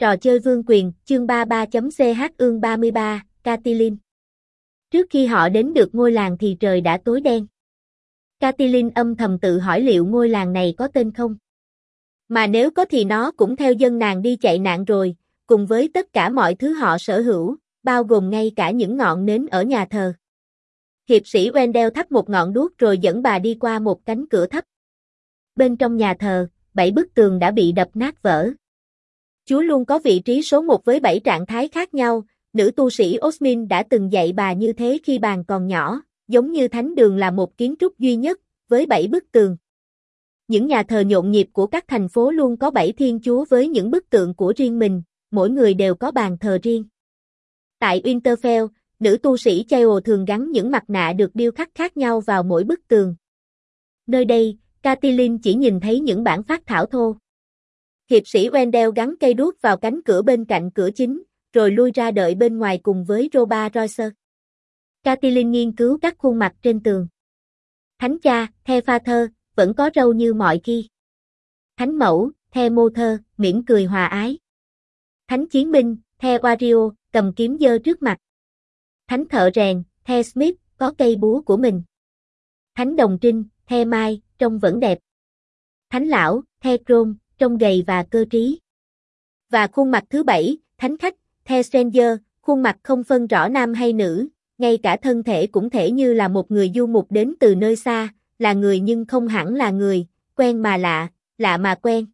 Trò chơi vương quyền, chương 33.ch ương 33, Catelyn. Trước khi họ đến được ngôi làng thì trời đã tối đen. Catelyn âm thầm tự hỏi liệu ngôi làng này có tên không? Mà nếu có thì nó cũng theo dân nàng đi chạy nạn rồi, cùng với tất cả mọi thứ họ sở hữu, bao gồm ngay cả những ngọn nến ở nhà thờ. Hiệp sĩ Wendell thắp một ngọn đuốc rồi dẫn bà đi qua một cánh cửa thấp. Bên trong nhà thờ, 7 bức tường đã bị đập nát vỡ. Chúa luôn có vị trí số 1 với 7 trạng thái khác nhau, nữ tu sĩ Osmin đã từng dạy bà như thế khi bà còn nhỏ, giống như thánh đường là một kiến trúc duy nhất, với 7 bức tường. Những nhà thờ nhộn nhịp của các thành phố luôn có 7 thiên chúa với những bức tượng của riêng mình, mỗi người đều có bàn thờ riêng. Tại Winterfell, nữ tu sĩ Chael thường gắn những mặt nạ được điêu khắc khác nhau vào mỗi bức tường. Nơi đây, Catelyn chỉ nhìn thấy những bản phác thảo thô. Hiệp sĩ Wendell gắn cây đuốc vào cánh cửa bên cạnh cửa chính, rồi lui ra đợi bên ngoài cùng với Robert Royce. Catelyn nghiên cứu các khuôn mặt trên tường. Thánh cha, The Father, vẫn có râu như mọi khi. Thánh mẫu, The Mother, mỉm cười hòa ái. Thánh chiến binh, The Wario, cầm kiếm giơ trước mặt. Thánh thợ rèn, The Smith, có cây búa của mình. Thánh đồng trinh, The Mai, trông vẫn đẹp. Thánh lão, The Crone, trông gầy và cơ trí. Và khuôn mặt thứ 7, thánh khách, The Stranger, khuôn mặt không phân rõ nam hay nữ, ngay cả thân thể cũng thể như là một người du mục đến từ nơi xa, là người nhưng không hẳn là người, quen mà lạ, lạ mà quen.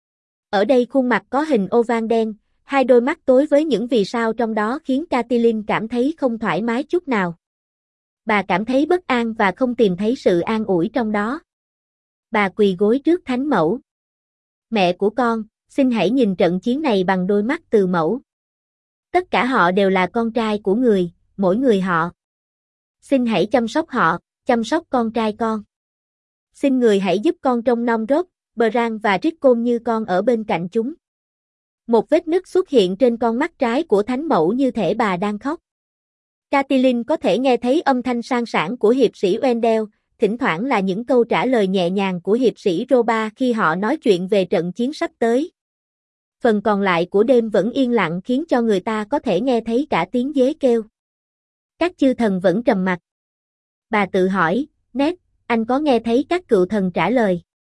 Ở đây khuôn mặt có hình oval đen, hai đôi mắt tối với những vì sao trong đó khiến Catelyn cảm thấy không thoải mái chút nào. Bà cảm thấy bất an và không tìm thấy sự an ủi trong đó. Bà quỳ gối trước thánh mẫu. Mẹ của con, xin hãy nhìn trận chiến này bằng đôi mắt từ mẫu. Tất cả họ đều là con trai của người, mỗi người họ. Xin hãy chăm sóc họ, chăm sóc con trai con. Xin người hãy giúp con trông nom Robb, Bran và Rickon như con ở bên cạnh chúng. Một vết nứt xuất hiện trên con mắt trái của thánh mẫu như thể bà đang khóc. Catelyn có thể nghe thấy âm thanh sang sảng của hiệp sĩ Wendell, thỉnh thoảng là những câu trả lời nhẹ nhàng của hiệp sĩ Robert khi họ nói chuyện về trận chiến sắp tới. Phần còn lại của đêm vẫn yên lặng khiến cho người ta có thể nghe thấy cả tiếng dế kêu. Các chư thần vẫn trầm mặc. Bà tự hỏi, Ned, anh có nghe thấy các cựu thần trả lời?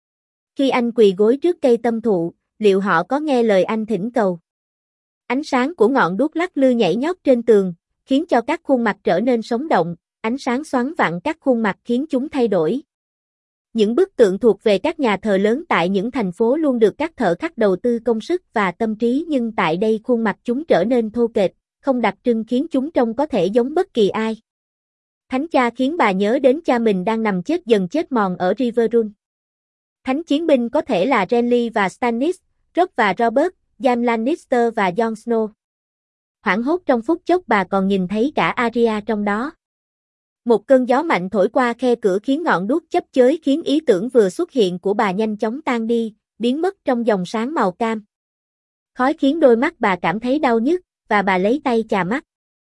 Khi anh quỳ gối trước cây tâm thụ, liệu họ có nghe lời anh thỉnh cầu? Ánh sáng của ngọn đuốc lắc lư nhảy nhót trên tường, khiến cho các khuôn mặt trở nên sống động, ánh sáng xoắn vặn các khuôn mặt khiến chúng thay đổi. Những bức tượng thuộc về các nhà thờ lớn tại những thành phố luôn được các thợ khắc đầu tư công sức và tâm trí, nhưng tại đây khuôn mặt chúng trở nên thô kệch, không đặc trưng khiến chúng trông có thể giống bất kỳ ai. Thánh cha khiến bà nhớ đến cha mình đang nằm chết dần chết mòn ở Riverrun. Thánh chiến binh có thể là Renly và Stannis, Robb và Robert, Jaime Lannister và Jon Snow. Hoảng hốt trong phút chốc bà còn nhìn thấy cả Arya trong đó. Một cơn gió mạnh thổi qua khe cửa khiến ngọn đuốc chớp chới khiến ý tưởng vừa xuất hiện của bà nhanh chóng tan đi, biến mất trong dòng sáng màu cam. Khói khiến đôi mắt bà cảm thấy đau nhức, và bà lấy tay chà mắt.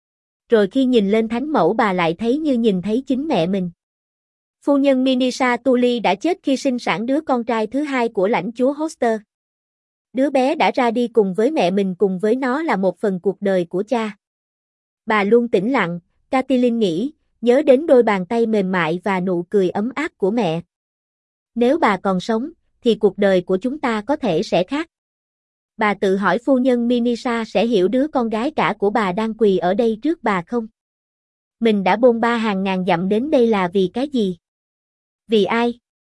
Rồi khi nhìn lên thánh mẫu bà lại thấy như nhìn thấy chính mẹ mình. Phu nhân Minisha Tully đã chết khi sinh sản đứa con trai thứ hai của lãnh chúa Hoster. Đứa bé đã ra đi cùng với mẹ mình, cùng với nó là một phần cuộc đời của cha. Bà luôn tĩnh lặng, Catelyn nghĩ, nhớ đến đôi bàn tay mềm mại và nụ cười ấm áp của mẹ. Nếu bà còn sống, thì cuộc đời của chúng ta có thể sẽ khác. Bà tự hỏi phu nhân Minisha sẽ hiểu đứa con gái cả của bà đang quỳ ở đây trước bà không? Mình đã bôn ba hàng ngàn dặm đến đây là vì cái gì? Vì ai?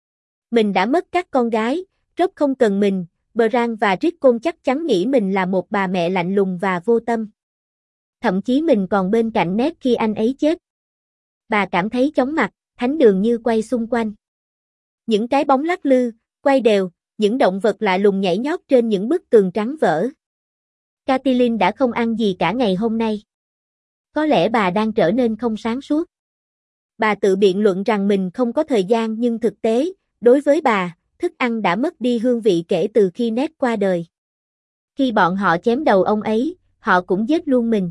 Mình đã mất các con gái, Robb không cần mình, Bran và Rickon chắc chắn nghĩ mình là một bà mẹ lạnh lùng và vô tâm. Thậm chí mình còn bên cạnh Ned khi anh ấy chết. Bà cảm thấy chóng mặt, thánh đường như quay xung quanh. Những cái bóng lắc lư, quay đều, những động vật lạ lùng nhảy nhót trên những bức tường trắng vỡ. Catelyn đã không ăn gì cả ngày hôm nay. Có lẽ bà đang trở nên không sáng suốt. Bà tự biện luận rằng mình không có thời gian, nhưng thực tế, đối với bà, thức ăn đã mất đi hương vị kể từ khi Ned qua đời. Khi bọn họ chém đầu ông ấy, họ cũng giết luôn mình.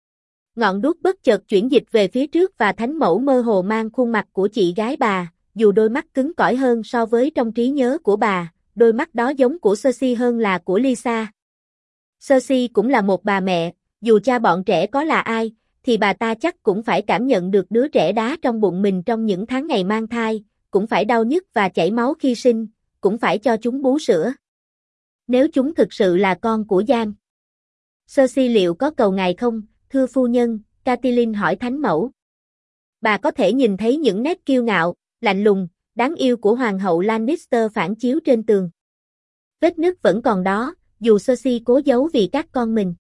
Ngọn đuốc bất chợt chuyển dịch về phía trước và thánh mẫu mơ hồ mang khuôn mặt của chị gái bà, dù đôi mắt cứng cỏi hơn so với trong trí nhớ của bà, đôi mắt đó giống của Cersei hơn là của Lysa. Cersei cũng là một bà mẹ, dù cha bọn trẻ có là ai, thì bà ta chắc cũng phải cảm nhận được đứa trẻ đá trong bụng mình trong những tháng ngày mang thai, cũng phải đau nhức và chảy máu khi sinh, cũng phải cho chúng bú sữa. Nếu chúng thực sự là con của Jaime. Cersei liệu có cầu ngài không, thưa phu nhân, Catelyn hỏi thánh mẫu. Bà có thể nhìn thấy những nét kiêu ngạo, lạnh lùng, đáng yêu của hoàng hậu Lannister phản chiếu trên tường. Vết nứt vẫn còn đó, dù Cersei cố giấu vì các con mình.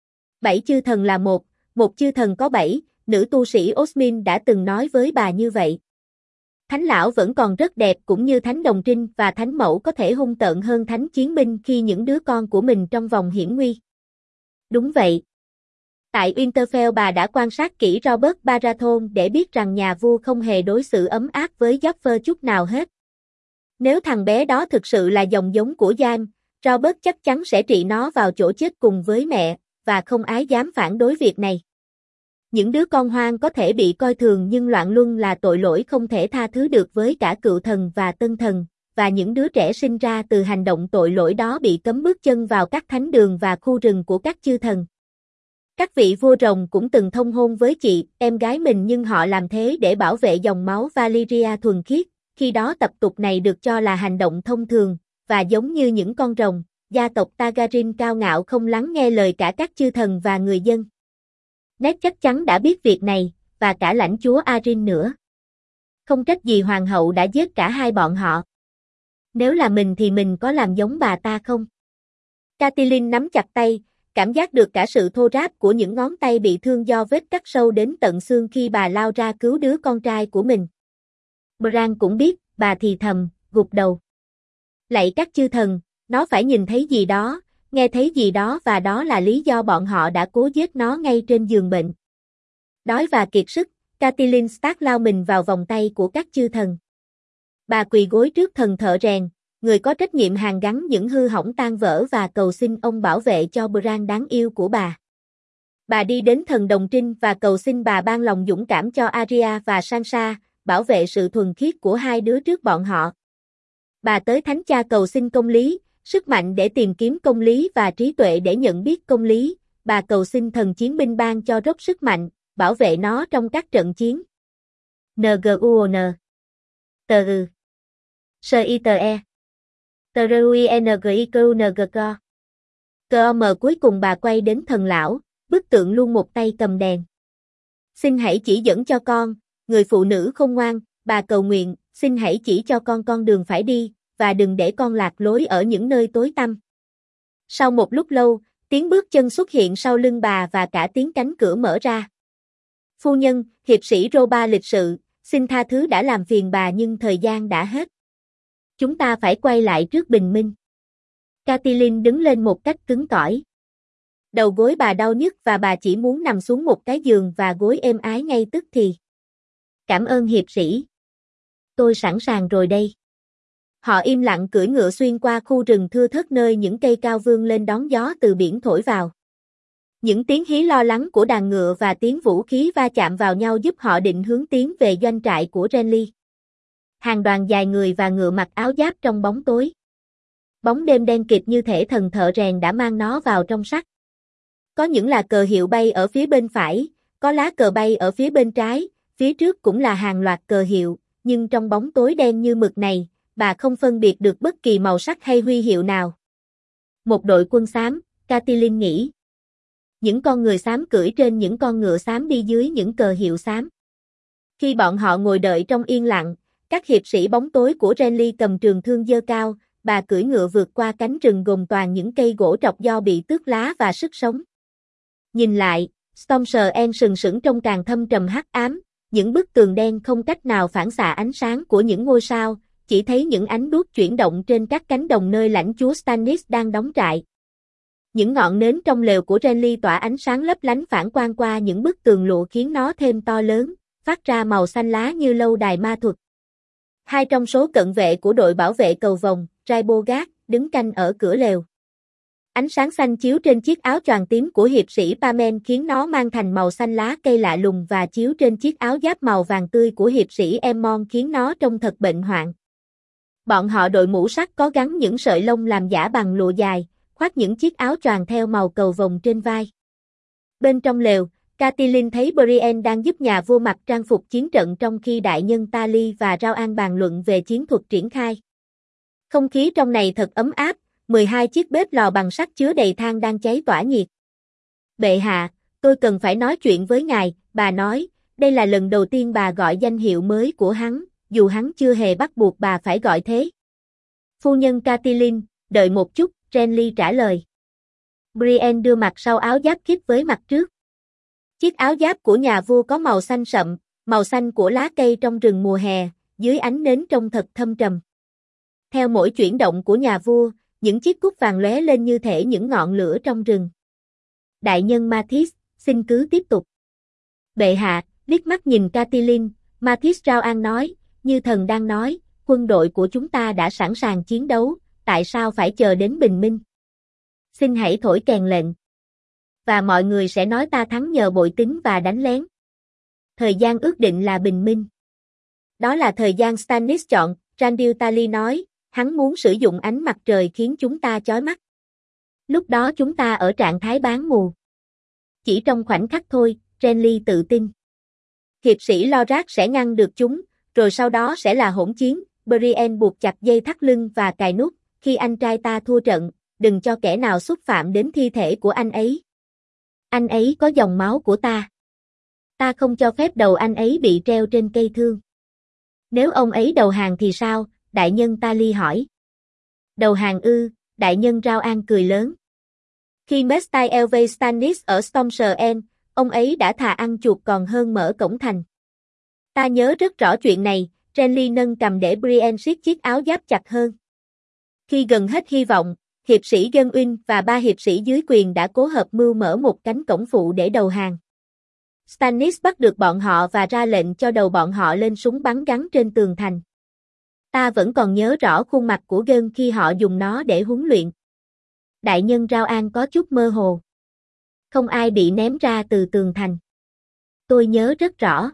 7 chư thần là một chư thần có 7, nữ tu sĩ Osmin đã từng nói với bà như vậy. Thánh lão vẫn còn rất đẹp cũng như thánh đồng trinh và thánh mẫu có thể hung tợn hơn thánh chiến binh khi những đứa con của mình trong vòng hiểm nguy. Đúng vậy. Tại Winterfell bà đã quan sát kỹ Robert Baratheon để biết rằng nhà vua không hề đối xử ấm áp với Joffrey chút nào hết. Nếu thằng bé đó thực sự là dòng giống của Jaime, Robert chắc chắn sẽ trị nó vào chỗ chết cùng với mẹ, và không ai dám phản đối việc này. Những đứa con hoang có thể bị coi thường nhưng loạn luân là tội lỗi không thể tha thứ được với cả cựu thần và tân thần, và những đứa trẻ sinh ra từ hành động tội lỗi đó bị cấm bước chân vào các thánh đường và khu rừng của các chư thần. Các vị vua rồng cũng từng thông hôn với chị, em gái mình nhưng họ làm thế để bảo vệ dòng máu Valyria thuần khiết, khi đó tập tục này được cho là hành động thông thường, và giống như những con rồng, gia tộc Targaryen cao ngạo không lắng nghe lời cả các chư thần và người dân. Ned chắc chắn đã biết việc này, và cả lãnh chúa Arryn nữa. Không trách gì hoàng hậu đã giết cả hai bọn họ. Nếu là mình thì mình có làm giống bà ta không? Catelyn nắm chặt tay, cảm giác được cả sự thô ráp của những ngón tay bị thương do vết cắt sâu đến tận xương khi bà lao ra cứu đứa con trai của mình. Bran cũng biết, bà thì thầm, gục đầu. Lạy các chư thần, nó phải nhìn thấy gì đó, nghe thấy gì đó và đó là lý do bọn họ đã cố giết nó ngay trên giường bệnh. Đói và kiệt sức, Catelyn Stark lao mình vào vòng tay của các chư thần. Bà quỳ gối trước thần thợ rèn, người có trách nhiệm hàn gắn những hư hỏng tan vỡ và cầu xin ông bảo vệ cho Bran đáng yêu của bà. Bà đi đến thần đồng trinh và cầu xin bà ban lòng dũng cảm cho Arya và Sansa, bảo vệ sự thuần khiết của hai đứa trước bọn họ. Bà tới thánh cha cầu xin công lý, sức mạnh để tìm kiếm công lý và trí tuệ để nhận biết công lý. Bà cầu xin thần chiến binh ban cho Robb sức mạnh, bảo vệ nó trong các trận chiến. NGUON TU SITE TRUINGIQNGCO COM. Cuối cùng bà quay đến thần lão, bức tượng luôn một tay cầm đèn. Xin hãy chỉ dẫn cho con, người phụ nữ khôn ngoan, bà cầu nguyện, xin hãy chỉ cho con đường phải đi, và đừng để con lạc lối ở những nơi tối tăm. Sau một lúc lâu, tiếng bước chân xuất hiện sau lưng bà và cả tiếng cánh cửa mở ra. Phu nhân, hiệp sĩ Roba lịch sự, xin tha thứ đã làm phiền bà nhưng thời gian đã hết. Chúng ta phải quay lại trước bình minh. Catelyn đứng lên một cách cứng cỏi. Đầu gối bà đau nhức và bà chỉ muốn nằm xuống một cái giường và gối êm ái ngay tức thì. Cảm ơn hiệp sĩ. Tôi sẵn sàng rồi đây. Họ im lặng cưỡi ngựa xuyên qua khu rừng thưa thớt nơi những cây cao vươn lên đón gió từ biển thổi vào. Những tiếng hí lo lắng của đàn ngựa và tiếng vũ khí va chạm vào nhau giúp họ định hướng tiến về doanh trại của Renly. Hàng đoàn dài người và ngựa mặc áo giáp trong bóng tối. Bóng đêm đen kịt như thể thần thợ rèn đã mang nó vào trong sắt. Có những là cờ hiệu bay ở phía bên phải, có lá cờ bay ở phía bên trái, phía trước cũng là hàng loạt cờ hiệu, nhưng trong bóng tối đen như mực này, bà không phân biệt được bất kỳ màu sắc hay huy hiệu nào. Một đội quân xám, Catelyn nghĩ. Những con người xám cưỡi trên những con ngựa xám đi dưới những cờ hiệu xám. Khi bọn họ ngồi đợi trong yên lặng, các hiệp sĩ bóng tối của Renly cầm trường thương giơ cao, bà cưỡi ngựa vượt qua cánh rừng gồm toàn những cây gỗ trọc do bị tước lá và sức sống. Nhìn lại, Storm's End sừng sững trong càng thâm trầm hắc ám, những bức tường đen không cách nào phản xạ ánh sáng của những ngôi sao, chỉ thấy những ánh đuốc chuyển động trên các cánh đồng nơi lãnh chúa Stannis đang đóng trại. Những ngọn nến trong lều của Renly tỏa ánh sáng lấp lánh phản quang qua những bức tường lụa khiến nó thêm to lớn, phát ra màu xanh lá như lâu đài ma thuật. Hai trong số cận vệ của đội bảo vệ cầu vồng, Rybogard, đứng canh ở cửa lều. Ánh sáng xanh chiếu trên chiếc áo choàng tím của hiệp sĩ Pamen khiến nó mang thành màu xanh lá cây lạ lùng và chiếu trên chiếc áo giáp màu vàng tươi của hiệp sĩ Aemon khiến nó trông thật bệnh hoạn. Bọn họ đội mũ sắt có gắn những sợi lông làm giả bằng lụa dài, khoác những chiếc áo choàng theo màu cầu vồng trên vai. Bên trong lều, Catelyn thấy Brienne đang giúp nhà vua mặc trang phục chiến trận trong khi đại nhân Tali và Rao An bàn luận về chiến thuật triển khai. Không khí trong này thật ấm áp, 12 chiếc bếp lò bằng sắt chứa đầy than đang cháy tỏa nhiệt. Bệ hạ, tôi cần phải nói chuyện với ngài, bà nói, đây là lần đầu tiên bà gọi danh hiệu mới của hắn, dù hắn chưa hề bắt buộc bà phải gọi thế. Phu nhân Catelyn, đợi một chút, Renly trả lời. Brienne đưa mặt sau áo giáp khít với mặt trước. Chiếc áo giáp của nhà vua có màu xanh sậm, màu xanh của lá cây trong rừng mùa hè, dưới ánh nến trông thật thâm trầm. Theo mỗi chuyển động của nhà vua, những chiếc cúc vàng lóe lên như thể những ngọn lửa trong rừng. Đại nhân Mathis, xin cứ tiếp tục. Bệ hạ, liếc mắt nhìn Catelyn, Mathis Rao An nói, như thần đang nói, quân đội của chúng ta đã sẵn sàng chiến đấu, tại sao phải chờ đến bình minh? Xin hãy thổi kèn lệnh. Và mọi người sẽ nói ta thắng nhờ bội tính và đánh lén. Thời gian ước định là bình minh. Đó là thời gian Stannis chọn, Randall Tali nói, hắn muốn sử dụng ánh mặt trời khiến chúng ta chói mắt. Lúc đó chúng ta ở trạng thái bán mù. Chỉ trong khoảnh khắc thôi, Renly tự tin. Hiệp sĩ Loras sẽ ngăn được chúng, rồi sau đó sẽ là hỗn chiến. Brienne buộc chặt dây thắt lưng và cài nút, khi anh trai ta thua trận, đừng cho kẻ nào xúc phạm đến thi thể của anh ấy. Anh ấy có dòng máu của ta. Ta không cho phép đầu anh ấy bị treo trên cây thương. Nếu ông ấy đầu hàng thì sao? Đại nhân Tali hỏi. Đầu hàng ư? Đại nhân Rao An cười lớn. Khi Mestai Elway Stannis ở Storm's End, ông ấy đã thà ăn chuột còn hơn mở cổng thành. Ta nhớ rất rõ chuyện này. Renly nâng cầm để Brienne siết chiếc áo giáp chặt hơn. Khi gần hết hy vọng, hiệp sĩ Dân Uyên và 3 hiệp sĩ dưới quyền đã cố hợp mưu mở một cánh cổng phụ để đầu hàng. Stannis bắt được bọn họ và ra lệnh cho đầu bọn họ lên súng bắn gắn trên tường thành. Ta vẫn còn nhớ rõ khuôn mặt của Dân khi họ dùng nó để huấn luyện. Đại nhân Rao An có chút mơ hồ. Không ai bị ném ra từ tường thành. Tôi nhớ rất rõ.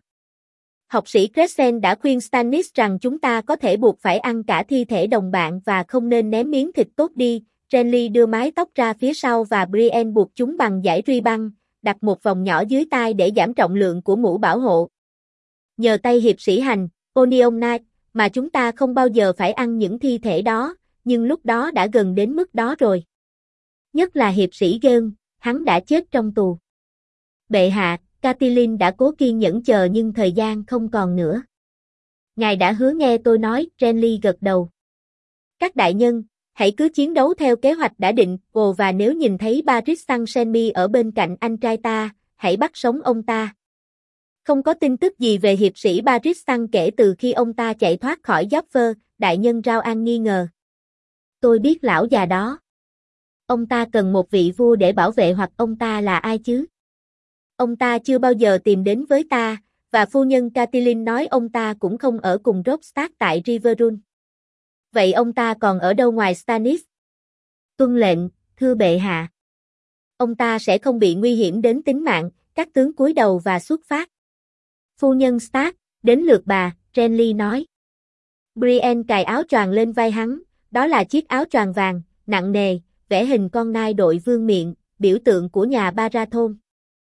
Học sĩ Crescent đã khuyên Stannis rằng chúng ta có thể buộc phải ăn cả thi thể đồng bạn và không nên ném miếng thịt tốt đi. Renly đưa mái tóc ra phía sau và Brienne buộc chúng bằng dải ruy băng, đặt một vòng nhỏ dưới tai để giảm trọng lượng của mũ bảo hộ. Nhờ tay hiệp sĩ hành, Onion Knight, mà chúng ta không bao giờ phải ăn những thi thể đó, nhưng lúc đó đã gần đến mức đó rồi. Nhất là hiệp sĩ Gơn, hắn đã chết trong tù. Bệ hạ, Catelyn đã cố kiên nhẫn chờ nhưng thời gian không còn nữa. Ngài đã hứa nghe tôi nói, Renly gật đầu. Các đại nhân, hãy cứ chiến đấu theo kế hoạch đã định, và nếu nhìn thấy Barris Sansemi ở bên cạnh anh trai ta, hãy bắt sống ông ta. Không có tin tức gì về hiệp sĩ Barris San kể từ khi ông ta chạy thoát khỏi Joffre, đại nhân Rao An nghi ngờ. Tôi biết lão già đó. Ông ta cần một vị vua để bảo vệ hoặc ông ta là ai chứ? Ông ta chưa bao giờ tìm đến với ta, và phu nhân Catelyn nói ông ta cũng không ở cùng Robb Stark tại Riverrun. Vậy ông ta còn ở đâu ngoài Stannis? Tuân lệnh, thưa bệ hạ. Ông ta sẽ không bị nguy hiểm đến tính mạng, các tướng cúi đầu và xuất phát. Phu nhân Stark, đến lượt bà, Renly nói. Brienne cài áo choàng lên vai hắn, đó là chiếc áo choàng vàng, nặng nề, vẽ hình con nai đội vương miện, biểu tượng của nhà Baratheon.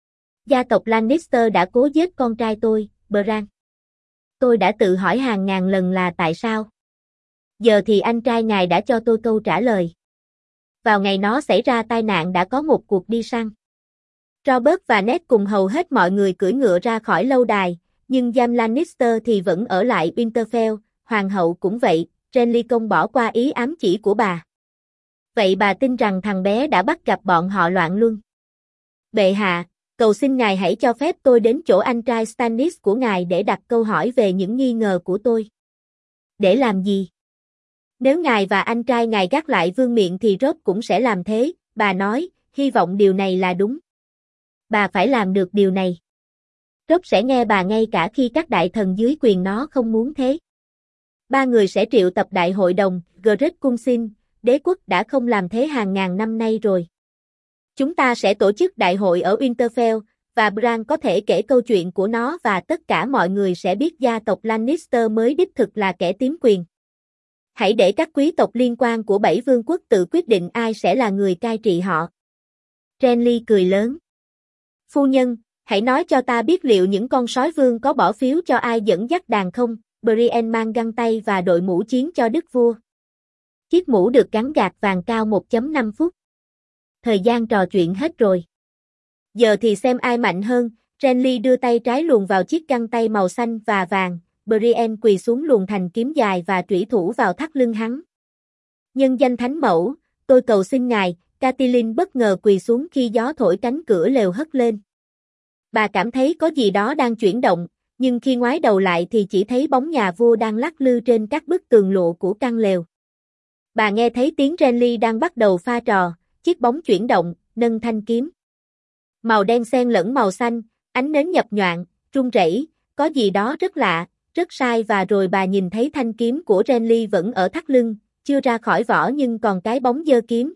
Gia tộc Lannister đã cố giết con trai tôi, Bran. Tôi đã tự hỏi hàng ngàn lần là tại sao. Giờ thì anh trai ngài đã cho tôi câu trả lời. Vào ngày nó xảy ra tai nạn đã có một cuộc đi săn. Robert và Ned cùng hầu hết mọi người cưỡi ngựa ra khỏi lâu đài, nhưng Jaime Lannister thì vẫn ở lại Winterfell, hoàng hậu cũng vậy, Renly công bỏ qua ý ám chỉ của bà. Vậy bà tin rằng thằng bé đã bắt gặp bọn họ loạn luân. Bệ hạ, cầu xin ngài hãy cho phép tôi đến chỗ anh trai Stannis của ngài để đặt câu hỏi về những nghi ngờ của tôi. Để làm gì? Nếu ngài và anh trai ngài gác lại vương miện thì Robb cũng sẽ làm thế, bà nói, hy vọng điều này là đúng. Bà phải làm được điều này. Robb sẽ nghe bà ngay cả khi các đại thần dưới quyền nó không muốn thế. 3 người sẽ triệu tập đại hội đồng, Gret cung xin, đế quốc đã không làm thế hàng ngàn năm nay rồi. Chúng ta sẽ tổ chức đại hội ở Winterfell, và Bran có thể kể câu chuyện của nó và tất cả mọi người sẽ biết gia tộc Lannister mới đích thực là kẻ tiếm quyền. Hãy để các quý tộc liên quan của 7 vương quốc tự quyết định ai sẽ là người cai trị họ. Renly cười lớn. Phu nhân, hãy nói cho ta biết liệu những con sói vương có bỏ phiếu cho ai dẫn dắt đàn không? Brienne mang găng tay và đội mũ chiến cho đức vua. Chiếc mũ được gắn gạc vàng cao 1.5 phút. Thời gian trò chuyện hết rồi. Giờ thì xem ai mạnh hơn. Renly đưa tay trái luồn vào chiếc găng tay màu xanh và vàng. Brienne quỳ xuống luồn thành kiếm dài và trủy thủ vào thắt lưng hắn. Nhân danh thánh mẫu, tôi cầu xin ngài. Catelyn bất ngờ quỳ xuống khi gió thổi cánh cửa lều hất lên. Bà cảm thấy có gì đó đang chuyển động, nhưng khi ngoái đầu lại thì chỉ thấy bóng nhà vua đang lắc lư trên các bức tường lụa của căn lều. Bà nghe thấy tiếng Renly đang bắt đầu pha trò, chiếc bóng chuyển động, nâng thanh kiếm. Màu đen xen lẫn màu xanh, ánh nến nhập nhoạng, rung rẩy, có gì đó rất lạ, rất sai và rồi bà nhìn thấy thanh kiếm của Renly vẫn ở thắt lưng, chưa ra khỏi vỏ nhưng còn cái bóng giơ kiếm.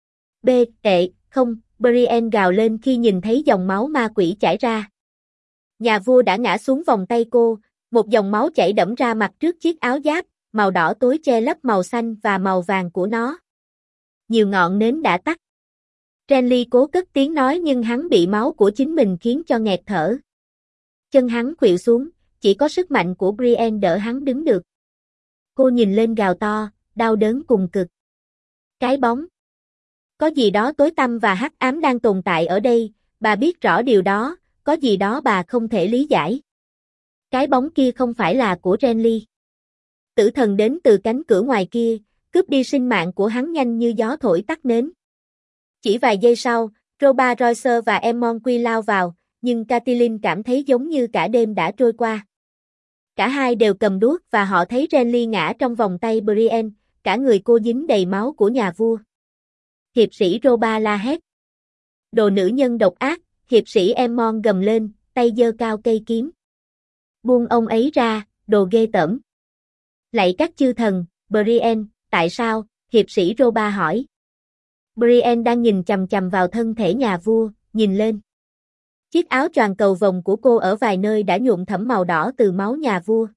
Không, Brienne gào lên khi nhìn thấy dòng máu ma quỷ chảy ra. Nhà vua đã ngã xuống vòng tay cô, một dòng máu chảy đẫm ra mặt trước chiếc áo giáp, màu đỏ tối che lấp màu xanh và màu vàng của nó. Nhiều ngọn nến đã tắt. Renly cố cất tiếng nói nhưng hắn bị máu của chính mình khiến cho nghẹt thở. Chân hắn khuỵu xuống, chỉ có sức mạnh của Brienne đỡ hắn đứng được. Cô nhìn lên gào to, đau đớn cùng cực. Cái bóng. Có gì đó tối tăm và hắc ám đang tồn tại ở đây, bà biết rõ điều đó, có gì đó bà không thể lý giải. Cái bóng kia không phải là của Renly. Tử thần đến từ cánh cửa ngoài kia, cướp đi sinh mạng của hắn nhanh như gió thổi tắt nến. Chỉ vài giây sau, Robert Roycer và Aemon Quy lao vào, nhưng Catelyn cảm thấy giống như cả đêm đã trôi qua. Cả hai đều cầm đuốc và họ thấy Renly ngã trong vòng tay Brienne, cả người cô dính đầy máu của nhà vua. Hiệp sĩ Robert la hét. Đồ nữ nhân độc ác, hiệp sĩ Aemon gầm lên, tay giơ cao cây kiếm. Buông ông ấy ra, đồ ghê tởm. Lạy các chư thần, Brienne, tại sao? Hiệp sĩ Robert hỏi. Brienne đang nhìn chằm chằm vào thân thể nhà vua, nhìn lên. Chiếc áo choàng cầu vồng của cô ở vài nơi đã nhuộm thẫm màu đỏ từ máu nhà vua.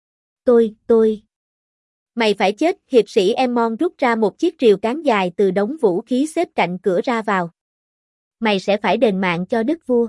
Tôi. Mày phải chết, hiệp sĩ Aemon rút ra một chiếc rìu cán dài từ đống vũ khí xếp cạnh cửa ra vào. Mày sẽ phải đền mạng cho đức vua.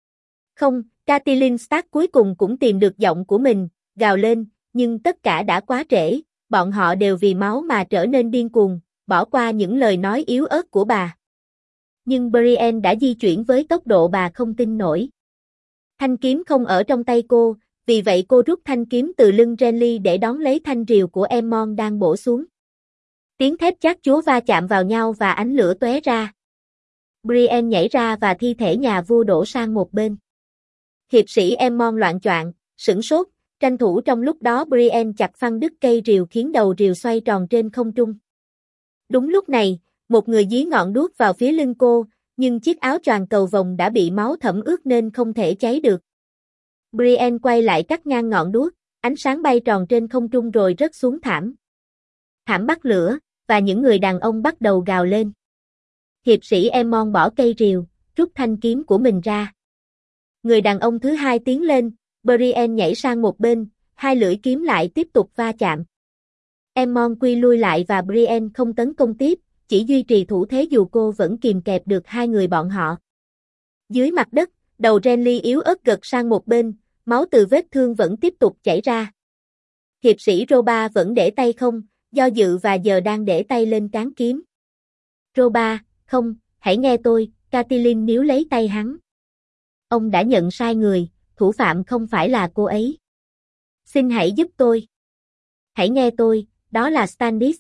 Không, Catelyn Stark cuối cùng cũng tìm được giọng của mình, gào lên, nhưng tất cả đã quá trễ, bọn họ đều vì máu mà trở nên điên cuồng, bỏ qua những lời nói yếu ớt của bà. Nhưng Brienne đã di chuyển với tốc độ bà không tin nổi. Thanh kiếm không ở trong tay cô, vì vậy cô rút thanh kiếm từ lưng Renly để đón lấy thanh rìu của Aemon đang bổ xuống. Tiếng thép chát chúa va chạm vào nhau và ánh lửa tóe ra. Brienne nhảy ra và thi thể nhà vua đổ sang một bên. Hiệp sĩ Aemon loạng choạng, sửng sốt, tranh thủ trong lúc đó Brienne chặt phăng đứt cây rìu khiến đầu rìu xoay tròn trên không trung. Đúng lúc này, một người dí ngọn đuốc vào phía lưng cô, nhưng chiếc áo choàng cầu vồng đã bị máu thấm ướt nên không thể cháy được. Brienne quay lại cắt ngang ngọn đuốc, ánh sáng bay tròn trên không trung rồi rớt xuống thảm. Thảm bắt lửa, và những người đàn ông bắt đầu gào lên. Hiệp sĩ Aemon bỏ cây rìu, rút thanh kiếm của mình ra. Người đàn ông thứ hai tiến lên, Brienne nhảy sang một bên, hai lưỡi kiếm lại tiếp tục va chạm. Aemon quy lui lại và Brienne không tấn công tiếp, chỉ duy trì thủ thế dù cô vẫn kìm kẹp được hai người bọn họ. Dưới mặt đất, đầu Renly yếu ớt gật sang một bên, máu từ vết thương vẫn tiếp tục chảy ra. Hiệp sĩ Robert vẫn để tay không, do dự và giờ đang để tay lên cán kiếm. Robert, không, hãy nghe tôi, Catelyn níu lấy tay hắn. Ông đã nhận sai người, thủ phạm không phải là cô ấy. Xin hãy giúp tôi. Hãy nghe tôi, đó là Stannis.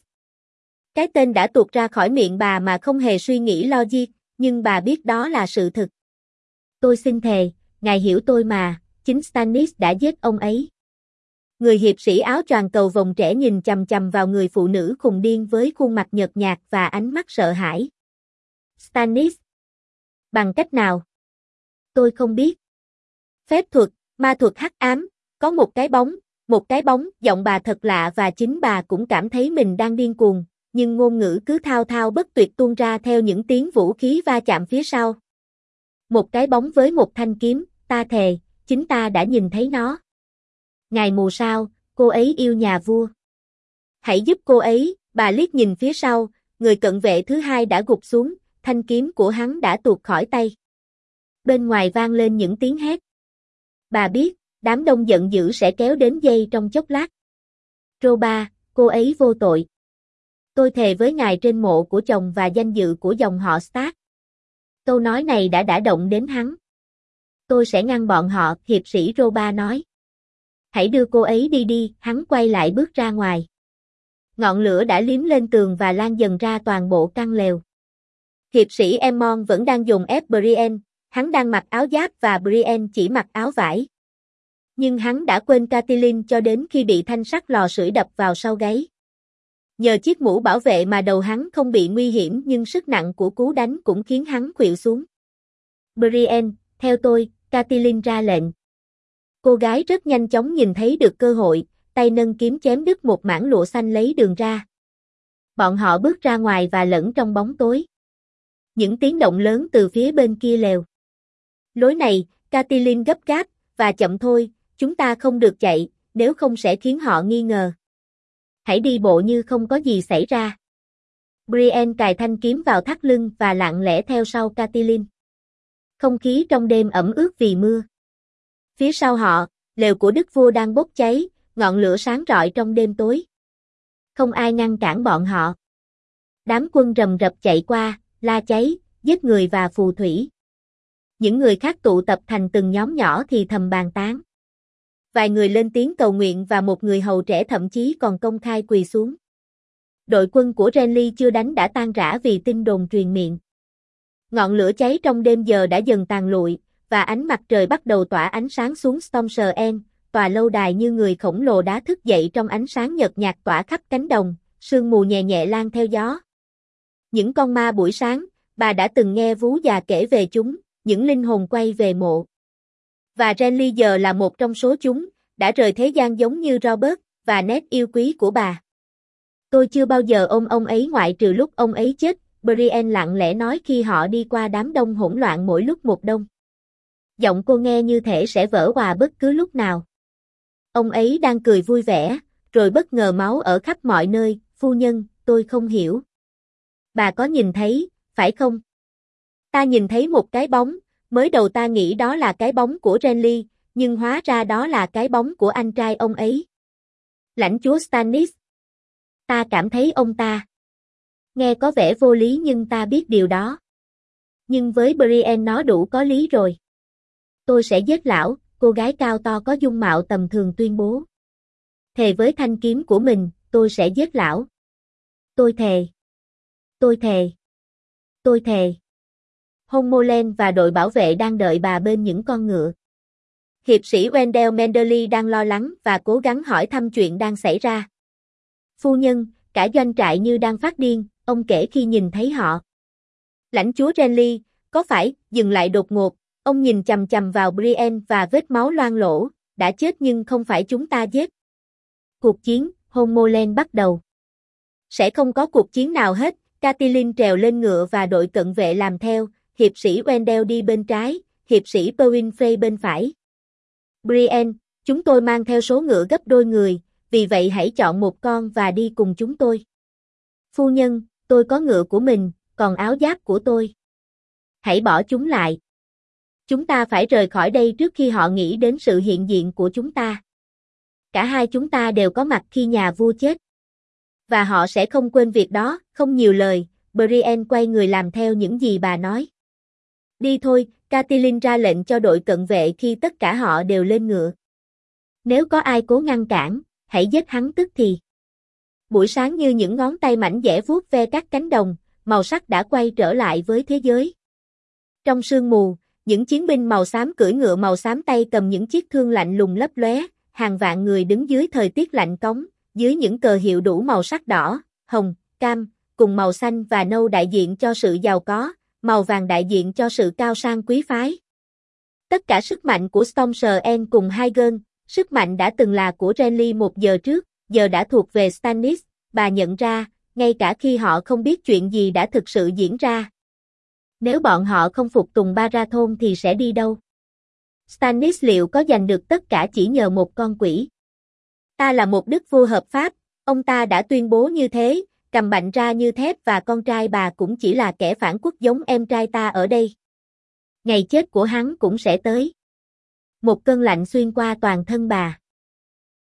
Cái tên đã tuột ra khỏi miệng bà mà không hề suy nghĩ logic, nhưng bà biết đó là sự thực. Tôi xin thề, ngài hiểu tôi mà, chính Stannis đã giết ông ấy. Người hiệp sĩ áo choàng cầu vồng trẻ nhìn chằm chằm vào người phụ nữ khùng điên với khuôn mặt nhợt nhạt và ánh mắt sợ hãi. Stannis. Bằng cách nào? Tôi không biết. Phép thuật, ma thuật hắc ám, có một cái bóng, giọng bà thật lạ và chính bà cũng cảm thấy mình đang điên cuồng, nhưng ngôn ngữ cứ thao thao bất tuyệt tuôn ra theo những tiếng vũ khí va chạm phía sau. Một cái bóng với một thanh kiếm, ta thề, chính ta đã nhìn thấy nó. Ngài mù sao, cô ấy yêu nhà vua. Hãy giúp cô ấy, bà liếc nhìn phía sau, người cận vệ thứ hai đã gục xuống, thanh kiếm của hắn đã tuột khỏi tay. Bên ngoài vang lên những tiếng hét. Bà biết, đám đông giận dữ sẽ kéo đến dây trong chốc lát. Roba, cô ấy vô tội. Tôi thề với ngài trên mộ của chồng và danh dự của dòng họ Stark. Câu nói này đã đả động đến hắn. Tôi sẽ ngăn bọn họ, hiệp sĩ Roba nói. Hãy đưa cô ấy đi đi, hắn quay lại bước ra ngoài. Ngọn lửa đã liếm lên tường và lan dần ra toàn bộ căn lều. Hiệp sĩ Aemon vẫn đang dồn ép Brienne, hắn đang mặc áo giáp và Brienne chỉ mặc áo vải. Nhưng hắn đã quên Catelyn cho đến khi bị thanh sắt lò sưởi đập vào sau gáy. Nhờ chiếc mũ bảo vệ mà đầu hắn không bị nguy hiểm nhưng sức nặng của cú đánh cũng khiến hắn khuỵu xuống. Brienne, theo tôi, Catelyn ra lệnh. Cô gái rất nhanh chóng nhìn thấy được cơ hội, tay nâng kiếm chém đứt một mảng lụa xanh lấy đường ra. Bọn họ bước ra ngoài và lẫn trong bóng tối. Những tiếng động lớn từ phía bên kia lều. Lối này, Catelyn gấp gáp, và chậm thôi, chúng ta không được chạy, nếu không sẽ khiến họ nghi ngờ. Hãy đi bộ như không có gì xảy ra. Brienne cài thanh kiếm vào thắt lưng và lặng lẽ theo sau Catelyn. Không khí trong đêm ẩm ướt vì mưa. Phía sau họ, lều của đức vua đang bốc cháy, ngọn lửa sáng rọi trong đêm tối. Không ai ngăn cản bọn họ. Đám quân rầm rập chạy qua, la cháy, giết người và phù thủy. Những người khác tụ tập thành từng nhóm nhỏ thì thầm bàn tán. Vài người lên tiếng cầu nguyện và một người hầu trẻ thậm chí còn công khai quỳ xuống. Đội quân của Renly chưa đánh đã tan rã vì tin đồn truyền miệng. Ngọn lửa cháy trong đêm giờ đã dần tàn lụi, và ánh mặt trời bắt đầu tỏa ánh sáng xuống Storm's End, tòa lâu đài như người khổng lồ đá thức dậy trong ánh sáng nhợt nhạt tỏa khắp cánh đồng, sương mù nhẹ nhẹ lan theo gió. Những con ma buổi sáng, bà đã từng nghe vú già kể về chúng, những linh hồn quay về mộ. Và Renly giờ là một trong số chúng, đã rời thế gian giống như Robert, và Ned yêu quý của bà. Tôi chưa bao giờ ôm ông ấy ngoại trừ lúc ông ấy chết, Brienne lặng lẽ nói khi họ đi qua đám đông hỗn loạn mỗi lúc một đông. Giọng cô nghe như thể sẽ vỡ òa bất cứ lúc nào. Ông ấy đang cười vui vẻ, rồi bất ngờ máu ở khắp mọi nơi, phu nhân, tôi không hiểu. Bà có nhìn thấy, phải không? Ta nhìn thấy một cái bóng, mới đầu ta nghĩ đó là cái bóng của Renly, nhưng hóa ra đó là cái bóng của anh trai ông ấy. Lãnh chúa Stannis. Ta cảm thấy ông ta. Nghe có vẻ vô lý nhưng ta biết điều đó. Nhưng với Brienne nó đủ có lý rồi. Tôi sẽ giết lão, cô gái cao to có dung mạo tầm thường tuyên bố. Thề với thanh kiếm của mình, tôi sẽ giết lão. Tôi thề. Tôi thề. Tôi thề. Homeland và đội bảo vệ đang đợi bà bên những con ngựa. Hiệp sĩ Wendell Manderly đang lo lắng và cố gắng hỏi thăm chuyện đang xảy ra. Phu nhân, cả doanh trại như đang phát điên, ông kể khi nhìn thấy họ. Lãnh chúa Renly, có phải, dừng lại đột ngột, ông nhìn chằm chằm vào Brienne và vết máu loang lổ, đã chết nhưng không phải chúng ta giết. Cuộc chiến, Homeland bắt đầu. Sẽ không có cuộc chiến nào hết, Catelyn trèo lên ngựa và đội cận vệ làm theo, hiệp sĩ Wendell đi bên trái, hiệp sĩ Pewin Frey bên phải. Brienne, chúng tôi mang theo số ngựa gấp đôi người, vì vậy hãy chọn một con và đi cùng chúng tôi. Phu nhân, tôi có ngựa của mình, còn áo giáp của tôi. Hãy bỏ chúng lại. Chúng ta phải rời khỏi đây trước khi họ nghĩ đến sự hiện diện của chúng ta. Cả hai chúng ta đều có mặt khi nhà vua chết. Và họ sẽ không quên việc đó, không nhiều lời, Brienne quay người làm theo những gì bà nói. Đi thôi, Catelyn ra lệnh cho đội cận vệ khi tất cả họ đều lên ngựa. Nếu có ai cố ngăn cản, hãy giết hắn tức thì. Buổi sáng như những ngón tay mảnh dẻ vuốt ve các cánh đồng, màu sắc đã quay trở lại với thế giới. Trong sương mù, những chiến binh màu xám cưỡi ngựa màu xám tay cầm những chiếc thương lạnh lùng lấp lóe, hàng vạn người đứng dưới thời tiết lạnh cống, dưới những cờ hiệu đủ màu sắc đỏ, hồng, cam, cùng màu xanh và nâu đại diện cho sự giàu có, màu vàng đại diện cho sự cao sang quý phái. Tất cả sức mạnh của Storm's End cùng Hygern, sức mạnh đã từng là của Renly một giờ trước, giờ đã thuộc về Stannis, bà nhận ra, ngay cả khi họ không biết chuyện gì đã thực sự diễn ra. Nếu bọn họ không phục tùng Baratheon thì sẽ đi đâu? Stannis liệu có giành được tất cả chỉ nhờ một con quỷ? Ta là một đức vua hợp pháp, Ông ta đã tuyên bố như thế, cầm bạnh ra như thép và con trai bà cũng chỉ là kẻ phản quốc giống em trai ta ở đây. Ngày chết của hắn cũng sẽ tới. Một cơn lạnh xuyên qua toàn thân bà.